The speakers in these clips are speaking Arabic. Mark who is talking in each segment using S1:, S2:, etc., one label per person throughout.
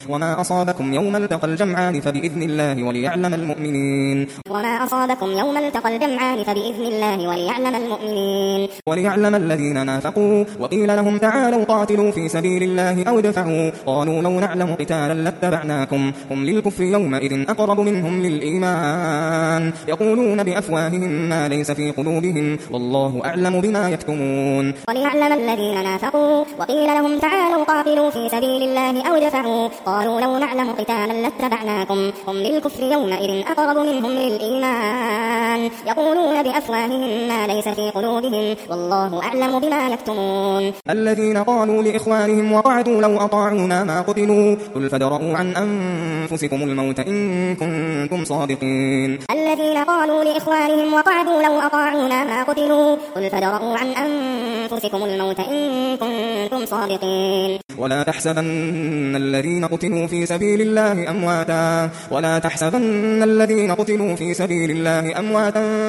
S1: وما أصابكم يوم التقى الجمعان فبإذن الله وليعلم المؤمنين.
S2: وما أصابكم يوم التقى الجمعان فبإذن الله وليعلم المؤمنين.
S1: وليعلم الذين نافقوا وقيل لهم تعالوا قاتلوا في سبيل الله أو ادفعوا قالوا لو نعلم قتالا لاتبعناكم هم للكفر يومئذ أقرب منهم للإيمان يقولون بأفواههم ما ليس في قلوبهم والله أعلم بما يكتمون.
S2: وليعلم الذين نافقوا وقيل لهم تعالوا قاتلوا في سبيل الله أو ادفعوا قالوا لو نعلم قتالا لاتبعناكم هم للكفر يومئذ أقرب منهم للإيمان يقولون بأفواههم ما ليس في قلوبهم والله أعلم بما يكتمون.
S1: الذين قالوا لإخوانهم وقعدوا لو أطاعونا ما قتلوا قل فادرءوا عن أنفسكم الموت إن كنتم صادقين.
S2: الذين قالوا لإخوانهم وقعدوا لو أطاعونا ما قتلوا قل فادرءوا عن أنفسكم الموت إن كنتم صادقين.
S1: ولا تحسبن الذين قتلوا في سبيل الله أمواتا ولا تحسبن الذين قتلوا في سبيل الله أمواتا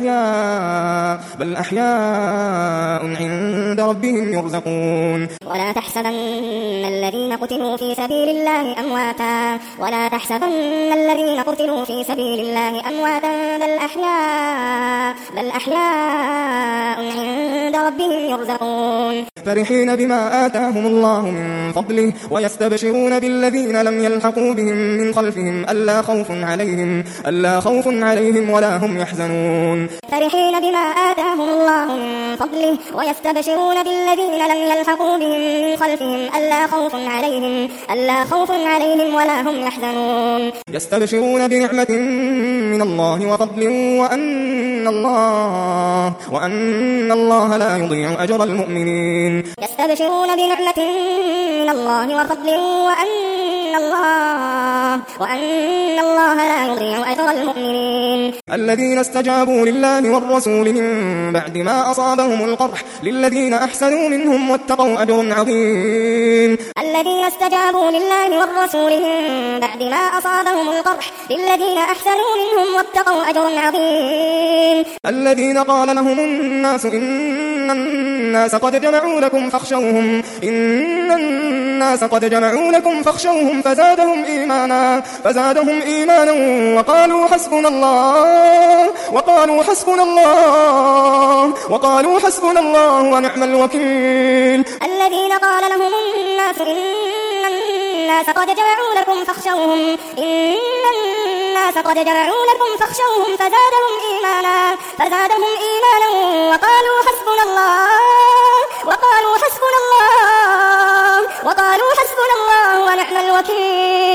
S1: بل أحياء عند ربهم يرزقون.
S2: ولا تحسبن الذين قتلوا في سبيل الله أمواتا ولا تحسبن الذين قتلوا في سبيل الله أمواتا بل أحياء عند ربهم يرزقون.
S1: فرحين بما آتاهم الله من فضله ويستبشرون بالذين لم يلحقوا بهم من خلفهم ألا خوف عليهم ولا هم يحزنون.
S2: فرحين بما آتاهم الله من فضله ويستبشرون بالذين لم يلحقوا بهم من خلفهم ألا خوف عليهم ولا هم يحزنون.
S1: يستبشرون بنعمة من الله وفضل وأن الله لا يضيع أجر المؤمنين.
S2: يستبشرون بنعمة من الله وفضل وأن الله لا يضيع أجر المؤمنين.
S1: الذين استجابوا لله والرسول من بعد ما أصابهم القرح للذين أحسنوا منهم واتقوا أجر عظيم.
S2: الذين استجابوا لله والرسول من بعد ما أصابهم القرح للذين أحسنوا منهم واتقوا أجر عظيم.
S1: الذين قال لهم الناس إن الناس قد جمعوا لكم فاخشوهم فزادهم إيمانا وقالوا حسبنا الله ونعم الوكيل.
S2: الذين قال لهم الناس إن الناس قد جمعوا لكم فاخشوهم فزادهم إيمانا وقالوا حسبنا الله ونعم الوكيل.